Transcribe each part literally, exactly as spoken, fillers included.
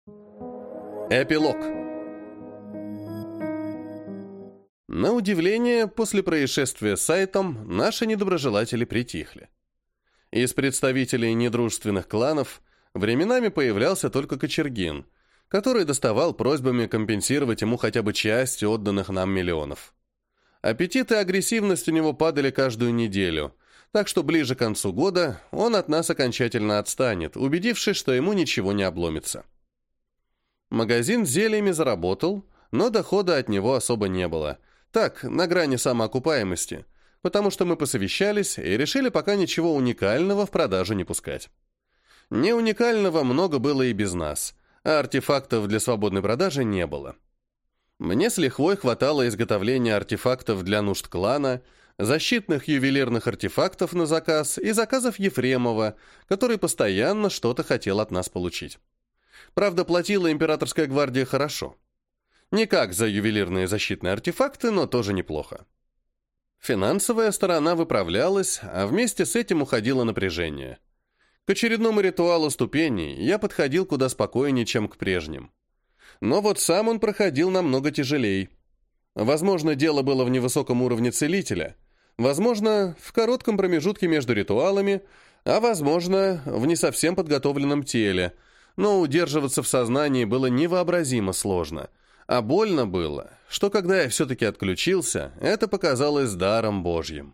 Эпилог. На удивление, после происшествия с сайтом наши недоброжелатели притихли. Из представителей недружественных кланов временами появлялся только Кочергин, который доставал просьбами компенсировать ему хотя бы часть отданных нам миллионов. Аппетит и агрессивность у него падали каждую неделю, так что ближе к концу года он от нас окончательно отстанет, убедившись, что ему ничего не обломится. Магазин с зельями заработал, но дохода от него особо не было. Так, на грани самоокупаемости, потому что мы посовещались и решили пока ничего уникального в продажу не пускать. Не уникального много было и без нас, а артефактов для свободной продажи не было. Мне с лихвой хватало изготовления артефактов для нужд клана, защитных ювелирных артефактов на заказ и заказов Ефремова, который постоянно что-то хотел от нас получить. Правда, платила императорская гвардия хорошо. Не как за ювелирные защитные артефакты, но тоже неплохо. Финансовая сторона выправлялась, а вместе с этим уходило напряжение. К очередному ритуалу ступеней я подходил куда спокойнее, чем к прежним. Но вот сам он проходил намного тяжелее. Возможно, дело было в невысоком уровне целителя, возможно, в коротком промежутке между ритуалами, а возможно, в не совсем подготовленном теле, но удерживаться в сознании было невообразимо сложно, а больно было, что когда я все-таки отключился, это показалось даром Божьим.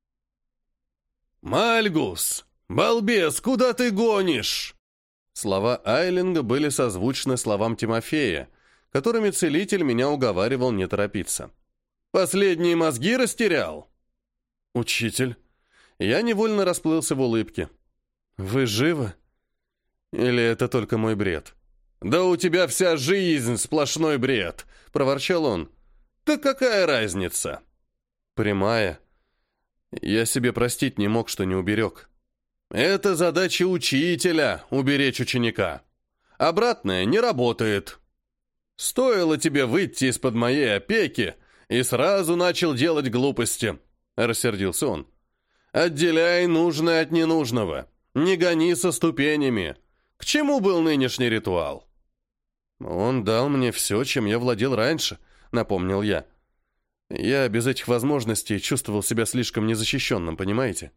«Мальгус! Балбес, куда ты гонишь?» Слова Айлинга были созвучны словам Тимофея, которыми целитель меня уговаривал не торопиться. «Последние мозги растерял?» «Учитель». Я невольно расплылся в улыбке. «Вы живы? Или это только мой бред?» «Да у тебя вся жизнь сплошной бред», — проворчал он. «Так какая разница?» «Прямая. Я себе простить не мог, что не уберег». «Это задача учителя — уберечь ученика. Обратное не работает. Стоило тебе выйти из-под моей опеки, и сразу начал делать глупости», — рассердился он. «Отделяй нужное от ненужного. Не гони со ступенями. К чему был нынешний ритуал?» «Он дал мне все, чем я владел раньше», — напомнил я. «Я без этих возможностей чувствовал себя слишком незащищенным, понимаете?»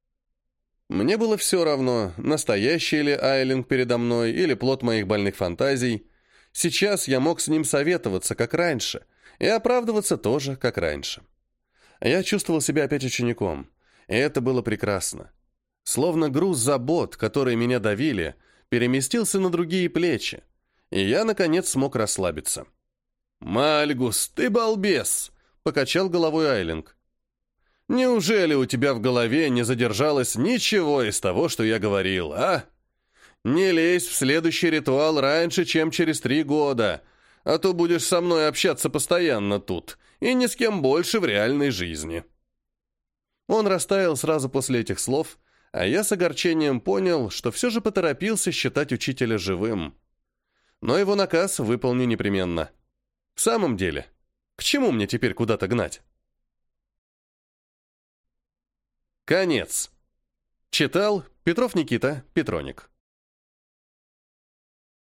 Мне было все равно, настоящий ли Айлинг передо мной или плод моих больных фантазий. Сейчас я мог с ним советоваться, как раньше, и оправдываться тоже, как раньше. Я чувствовал себя опять учеником, и это было прекрасно. Словно груз забот, которые меня давили, переместился на другие плечи, и я, наконец, смог расслабиться. «Мальгус, ты балбес!» — покачал головой Айлинг. «Неужели у тебя в голове не задержалось ничего из того, что я говорил, а? Не лезь в следующий ритуал раньше, чем через три года, а то будешь со мной общаться постоянно тут и ни с кем больше в реальной жизни». Он растаял сразу после этих слов, а я с огорчением понял, что все же поторопился считать учителя живым. Но его наказ выполню непременно. В самом деле, к чему мне теперь куда-то гнать? Конец. Читал Петров Никита Петроник.